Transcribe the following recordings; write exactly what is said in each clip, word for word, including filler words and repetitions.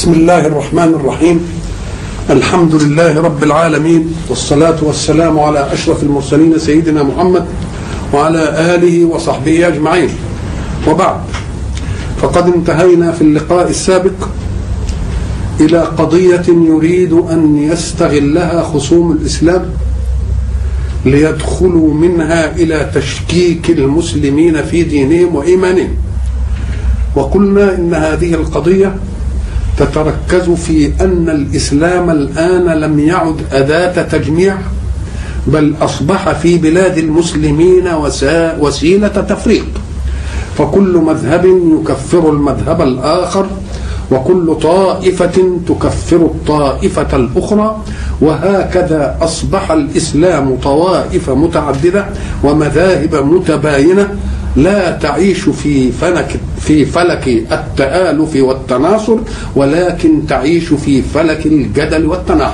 بسم الله الرحمن الرحيم. الحمد لله رب العالمين، والصلاة والسلام على أشرف المرسلين سيدنا محمد وعلى آله وصحبه أجمعين، وبعد، فقد انتهينا في اللقاء السابق إلى قضية يريد أن يستغلها خصوم الإسلام ليدخلوا منها إلى تشكيك المسلمين في دينهم وإيمانهم. وقلنا إن هذه القضية تتركز في أن الإسلام الآن لم يعد أداة تجميع، بل أصبح في بلاد المسلمين وسيلة تفريق، فكل مذهب يكفر المذهب الآخر، وكل طائفة تكفر الطائفة الأخرى، وهكذا أصبح الإسلام طوائف متعددة ومذاهب متباينة لا تعيش في فلك في فلك التآلف والتناصر، ولكن تعيش في فلك الجدل والتناحر.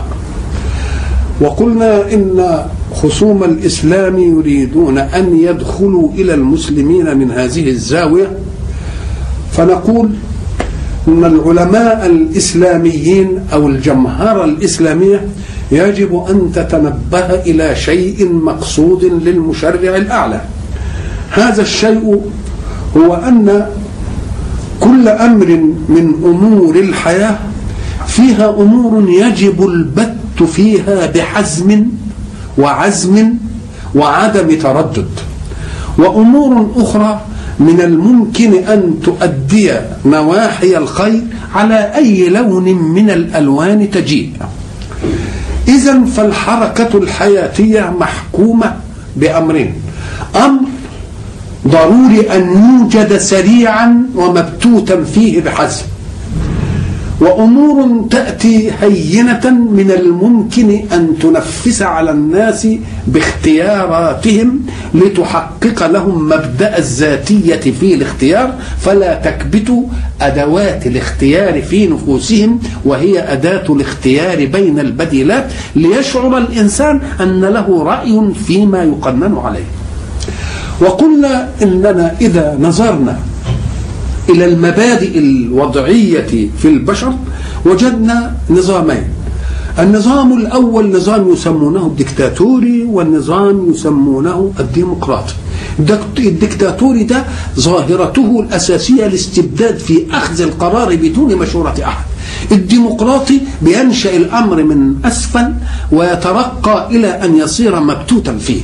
وقلنا إن خصوم الإسلام يريدون أن يدخلوا إلى المسلمين من هذه الزاوية، فنقول إن العلماء الإسلاميين أو الجمهرة الإسلامية يجب أن تتنبه إلى شيء مقصود للمشرع الأعلى. هذا الشيء هو أن كل أمر من أمور الحياة فيها أمور يجب البت فيها بحزم وعزم وعدم تردد، وأمور أخرى من الممكن أن تؤدي نواحي الخير على أي لون من الألوان تجيء. إذن فالحركة الحياتية محكومة بأمرين: أمر ضروري أن يوجد سريعا ومبتوتا فيه بحزم، وأمور تأتي هينة من الممكن أن تنفس على الناس باختياراتهم لتحقق لهم مبدأ الذاتية في الاختيار، فلا تكبت أدوات الاختيار في نفوسهم، وهي أداة الاختيار بين البديلات، ليشعر الإنسان أن له رأي فيما يقنن عليه. وقلنا إننا إذا نظرنا إلى المبادئ الوضعية في البشر وجدنا نظامين: النظام الأول نظام يسمونه الدكتاتوري، والنظام يسمونه الديمقراطي. الدكتاتوري ده ظاهرته الأساسية الاستبداد في أخذ القرار بدون مشورة أحد. الديمقراطي بينشأ الأمر من أسفل ويترقى إلى أن يصير مبتوتا فيه.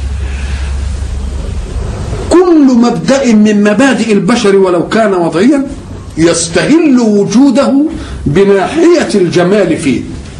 كل مبدأ من مبادئ البشر ولو كان وضعيا يستهل وجوده بناحية الجمال فيه،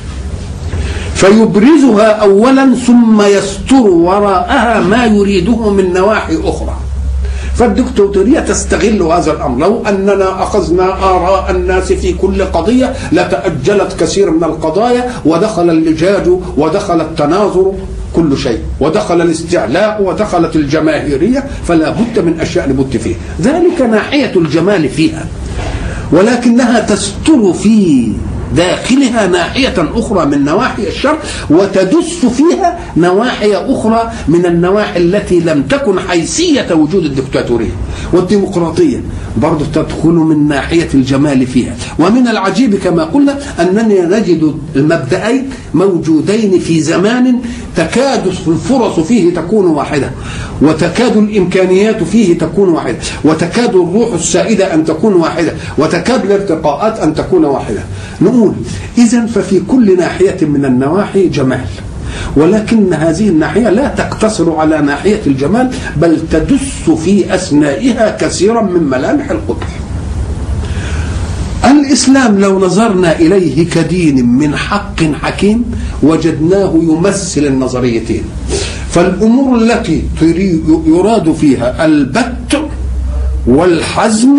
فيبرزها أولا ثم يستر وراءها ما يريده من نواحي أخرى. فالدكتاتورية تستغل هذا الأمر. لو أننا أخذنا آراء الناس في كل قضية لتأجلت كثير من القضايا، ودخل اللجاج ودخل التناظر كل شيء، ودخل الاستعلاء ودخلت الجماهيرية، فلا بد من أشياء لبد فيه. ذلك ناحية الجمال فيها، ولكنها تستر في داخلها ناحية أخرى من نواحي الشر، وتدس فيها نواحي أخرى من النواحي التي لم تكن حيثية وجود الدكتاتورية. والديمقراطية برضو تدخل من ناحية الجمال فيها. ومن العجيب كما قلنا أننا نجد المبدأين موجودين في زمان تكاد الفرص فيه تكون واحدة، وتكاد الإمكانيات فيه تكون واحدة، وتكاد الروح السائدة أن تكون واحدة، وتكاد الارتقاءات أن تكون واحدة. نقول إذن ففي كل ناحية من النواحي جمال، ولكن هذه الناحية لا تقتصر على ناحية الجمال، بل تدس في أثنائها كثيرا من ملامح القبح. الإسلام لو نظرنا إليه كدين من حق حكيم وجدناه يمثل النظريتين. فالأمور التي يراد فيها البت والحزم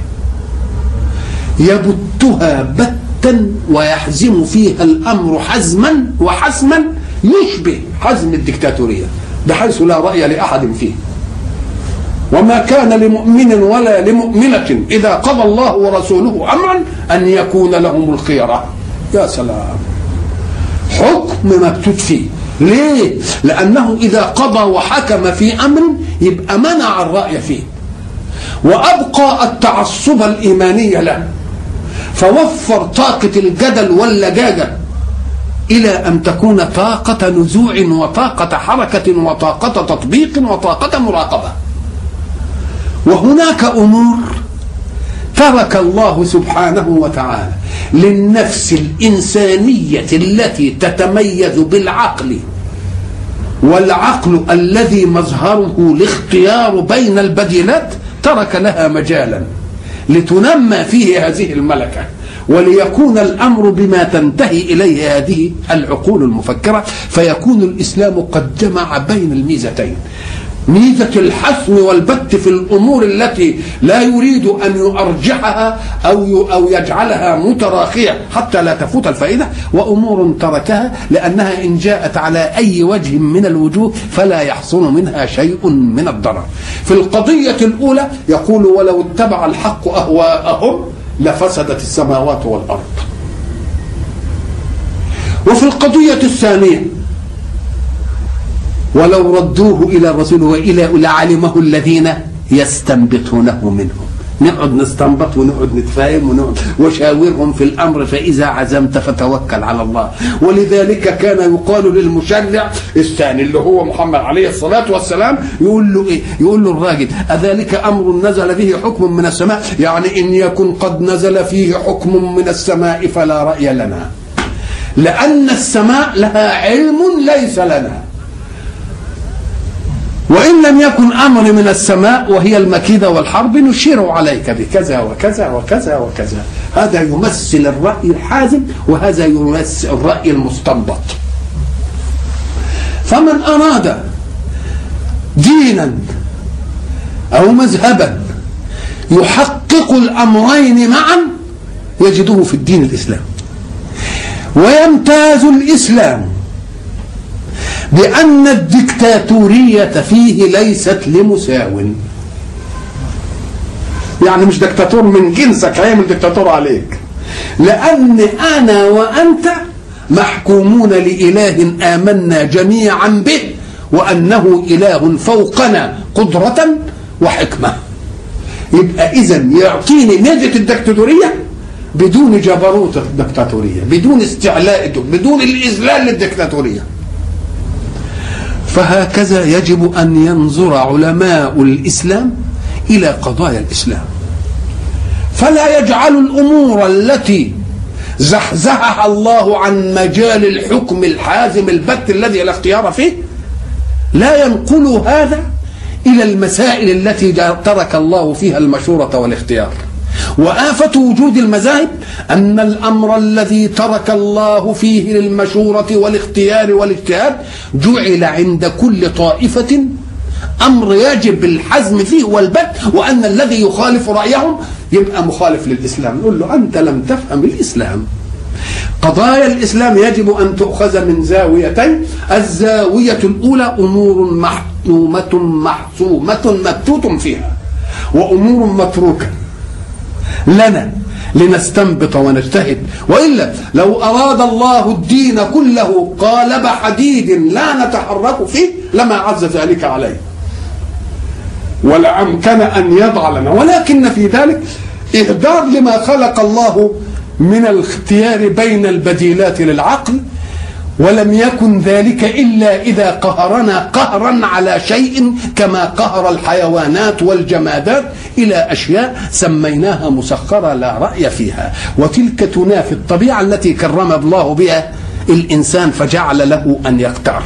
يبتها بتا ويحزم فيها الأمر حزما وحسما يشبه حزم الدكتاتورية، بحيث لا رأي لأحد فيه. وما كان لمؤمن ولا لمؤمنة إذا قضى الله ورسوله أمرا أن يكون لهم الخيرة. يا سلام، حكم مبتوت فيه. ليه؟ لأنه إذا قضى وحكم في أمر يبقى منع الرأي فيه، وأبقى التعصب الإيماني له، فوفر طاقة الجدل واللجاجة إلى أن تكون طاقة نزوع وطاقة حركة وطاقة تطبيق وطاقة مراقبة. وهناك أمور ترك الله سبحانه وتعالى للنفس الإنسانية التي تتميز بالعقل، والعقل الذي مظهره الاختيار بين البديلات، ترك لها مجالا لتنمى فيه هذه الملكة، وليكون الأمر بما تنتهي إليه هذه العقول المفكرة، فيكون الإسلام قد جمع بين الميزتين: ميزة الحسم والبت في الأمور التي لا يريد أن يرجحها أو أو يجعلها متراخية حتى لا تفوت الفائدة، وأمور تركها لأنها إن جاءت على أي وجه من الوجوه فلا يحصل منها شيء من الضرر. في القضية الأولى يقول: ولو اتبع الحق أهواءهم لفسدت السماوات والأرض. وفي القضية الثانية: ولو ردوه إلى الرسول وإلى لعلمه الذين يستنبطونه منهم. نقعد نستنبط ونقعد نتفاهم ونقعد وشاورهم في الأمر، فإذا عزمت فتوكل على الله. ولذلك كان يقال للمشرع الثاني اللي هو محمد عليه الصلاة والسلام، يقول له إيه؟ يقول له الراجل: أذلك أمر نزل به حكم من السماء؟ يعني إن يكن قد نزل فيه حكم من السماء فلا رأي لنا، لأن السماء لها علم ليس لنا. وإن لم يكن أمر من السماء وهي المكيدة والحرب نشير عليك بكذا وكذا وكذا وكذا. هذا يمثل الرأي الحازم، وهذا يمثل الرأي المستنبط. فمن أراد دينا أو مذهبا يحقق الأمرين معا يجده في الدين الإسلام. ويمتاز الإسلام بأن الدكتاتورية فيه ليست لمساو، يعني مش دكتاتور من جنسك هيعمل دكتاتور عليك، لأن أنا وأنت محكومون لإله آمنا جميعا به، وأنه إله فوقنا قدرة وحكمة. يبقى إذن يعطيني ميزة الدكتاتورية بدون جبروت الدكتاتورية، بدون استعلاء، بدون الإذلال للدكتاتورية. فهكذا يجب أن ينظر علماء الإسلام إلى قضايا الإسلام، فلا يجعل الأمور التي زحزحها الله عن مجال الحكم الحازم البت الذي لا اختيار فيه، لا ينقل هذا إلى المسائل التي ترك الله فيها المشورة والاختيار. وآفة وجود المذاهب أن الأمر الذي ترك الله فيه للمشورة والاختيار والاجتهاد جعل عند كل طائفة أمر يجب الحزم فيه والبت، وأن الذي يخالف رأيهم يبقى مخالف للإسلام. نقول له: أنت لم تفهم الإسلام. قضايا الإسلام يجب أن تؤخذ من زاويتين: الزاوية الأولى أمور محتومة محسومة مبتوت فيها، وأمور متروكة لنا لنستنبط ونجتهد. وإلا لو أراد الله الدين كله قالب حديد لا نتحرك فيه لما عز ذلك عليه، ولا أمكن أن يضع لنا. ولكن في ذلك إهدار لما خلق الله من الاختيار بين البديلات للعقل، ولم يكن ذلك إلا إذا قهرنا قهرا على شيء كما قهر الحيوانات والجمادات إلى أشياء سميناها مسخرة لا رأي فيها، وتلك تنافي الطبيعة التي كرم الله بها الإنسان فجعل له أن يختار.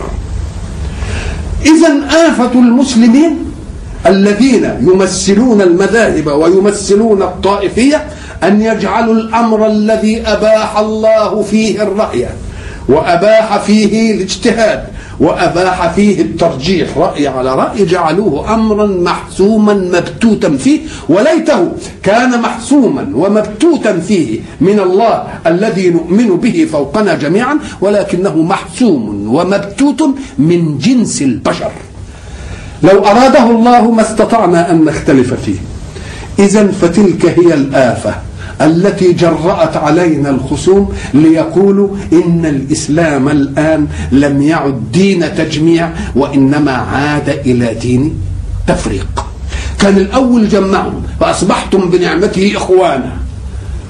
إذن آفة المسلمين الذين يمثلون المذاهب ويمثلون الطائفية أن يجعلوا الأمر الذي أباح الله فيه الرأي وأباح فيه الاجتهاد وأباح فيه الترجيح رأي على رأي، جعلوه أمرا محسوما مبتوتا فيه. وليته كان محسوما ومبتوتا فيه من الله الذي نؤمن به فوقنا جميعا، ولكنه محسوم ومبتوت من جنس البشر. لو أراده الله ما استطعنا أن نختلف فيه. إذن فتلك هي الآفة التي جرأت علينا الخصوم ليقولوا إن الإسلام الآن لم يعد دين تجميع، وإنما عاد إلى دين تفريق. كان الأول جمعهم فأصبحتم بنعمته إخوانا،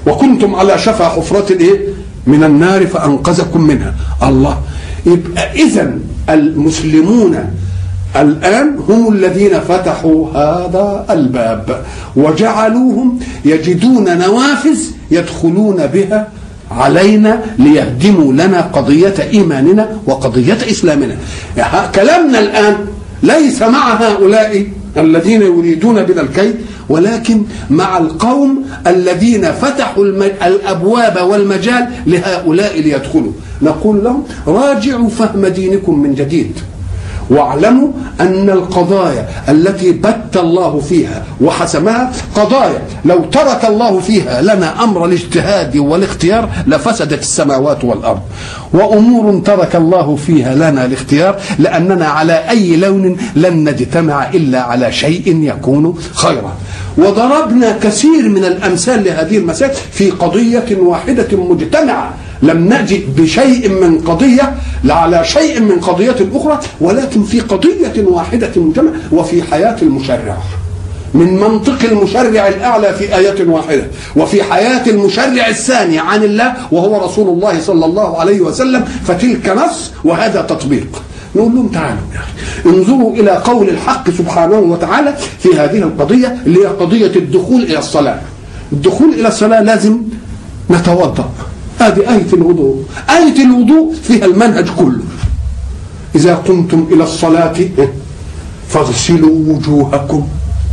وكنتم على شفا حفرة ايه من النار فأنقذكم منها. الله، يبقى إذن المسلمون الآن هم الذين فتحوا هذا الباب وجعلوهم يجدون نوافذ يدخلون بها علينا ليهدموا لنا قضية إيماننا وقضية إسلامنا. كلامنا الآن ليس مع هؤلاء الذين يريدون بنا الكيد، ولكن مع القوم الذين فتحوا الأبواب والمجال لهؤلاء ليدخلوا. نقول لهم راجعوا فهم دينكم من جديد، واعلموا أن القضايا التي بت الله فيها وحسمها قضايا لو ترك الله فيها لنا أمر الاجتهاد والاختيار لفسدت السماوات والأرض، وأمور ترك الله فيها لنا الاختيار لأننا على أي لون لن نجتمع إلا على شيء يكون خيرا. وضربنا كثير من الأمثال لهذه المسائل في قضية واحدة مجتمعة، لم نجد بشيء من قضية على شيء من قضية أخرى، ولكن في قضية واحدة مجتمعة وفي حياة المشرع، من منطق المشرع الأعلى في آية واحدة، وفي حياة المشرع الثاني عن الله وهو رسول الله صلى الله عليه وسلم، فتلك نص وهذا تطبيق. نقول لهم تعالوا يعني انظروا إلى قول الحق سبحانه وتعالى في هذه القضية اللي هي قضية الدخول إلى الصلاة. الدخول إلى الصلاة لازم نتوضأ، هذه آية الوضوء. آية الوضوء فيها المنهج كله. إذا قمتم إلى الصلاة فاغسلوا وجوهكم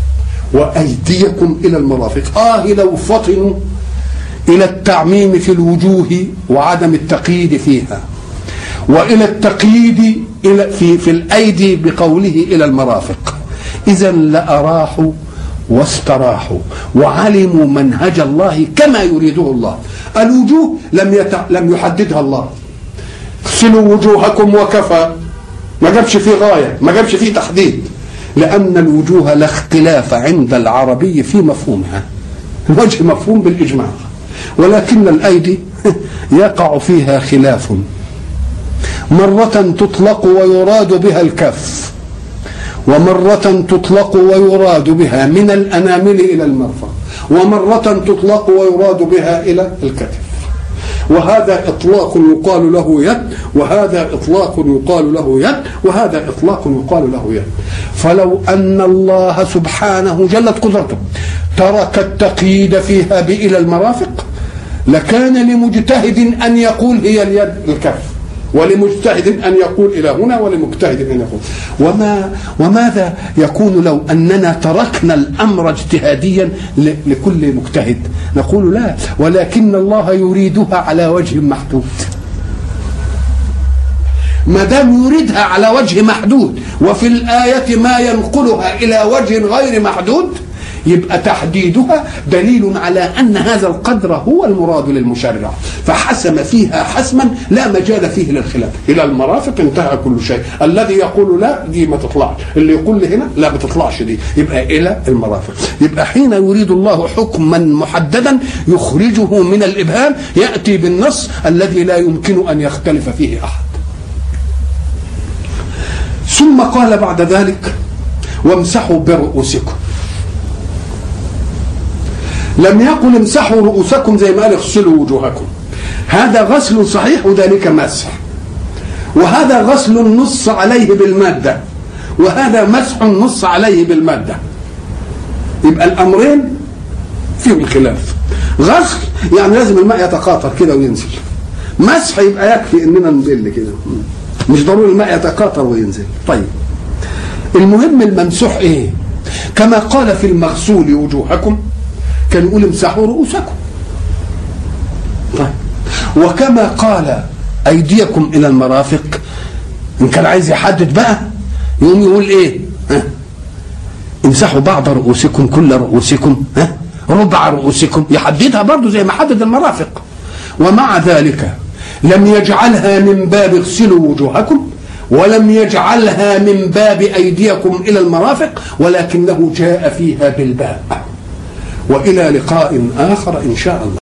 وأيديكم إلى المرافق. آه لو فطنوا إلى التعميم في الوجوه وعدم التقييد فيها، وإلى التقييد إلى في في الأيدي بقوله إلى المرافق، إذا لأراحوا واستراحوا وعلموا منهج الله كما يريده الله. الوجوه لم يتع... لم يحددها الله. اغسلوا وجوهكم وكفى، ما جابش فيه غاية، ما جابش فيه تحديد، لأن الوجوه لا اختلاف عند العربي في مفهومها. الوجه مفهوم بالإجماع، ولكن الأيدي يقع فيها خلاف. مرة تطلق ويراد بها الكف، ومرة تطلق ويراد بها من الأنامل إلى المرفق، ومرة تطلق ويراد بها إلى الكتف. وهذا إطلاق يقال له يد، وهذا إطلاق يقال له يد، وهذا إطلاق يقال له يد. فلو أن الله سبحانه جلت قدرته ترك التقييد فيها بإلى المرافق لكان لمجتهد أن يقول هي اليد الكف، ولمجتهد أن يقول إلى هنا، ولمجتهد أن يقول. وما وماذا يكون لو أننا تركنا الأمر اجتهاديا لكل مجتهد؟ نقول لا، ولكن الله يريدها على وجه محدود. ما دام يريدها على وجه محدود وفي الآية ما ينقلها إلى وجه غير محدود، يبقى تحديدها دليل على أن هذا القدر هو المراد للمشرع، فحسم فيها حسما لا مجال فيه للخلاف. إلى المرافق انتهى كل شيء. الذي يقول لا دي ما تطلعش، اللي يقول لي هنا لا ما تطلعش دي، يبقى إلى المرافق. يبقى حين يريد الله حكما محددا يخرجه من الإبهام يأتي بالنص الذي لا يمكن أن يختلف فيه أحد. ثم قال بعد ذلك وامسحوا برؤوسكم. لم يقل امسحوا رؤوسكم زي ما قال اغسلوا وجوهكم، هذا غسل صحيح وذلك مسح، وهذا غسل نص عليه بالمادة، وهذا مسح نص عليه بالمادة. يبقى الأمرين فيهم خلاف. غسل يعني لازم الماء يتقاطر كده وينزل، مسح يبقى يكفي اننا نزل كده، مش ضروري الماء يتقاطر وينزل. طيب المهم الممسوح ايه؟ كما قال في المغسول وجوهكم كان يقول امسحوا رؤوسكم. طيب وكما قال ايديكم الى المرافق، ان كان عايز يحدد بقى يقوم يقول ايه؟ ها؟ امسحوا بعض رؤوسكم، كل رؤوسكم، ها؟ ربع رؤوسكم، يحددها برضو زي ما حدد المرافق. ومع ذلك لم يجعلها من باب اغسلوا وجوهكم، ولم يجعلها من باب ايديكم الى المرافق، ولكنه جاء فيها بالباء. وإلى لقاء آخر إن شاء الله.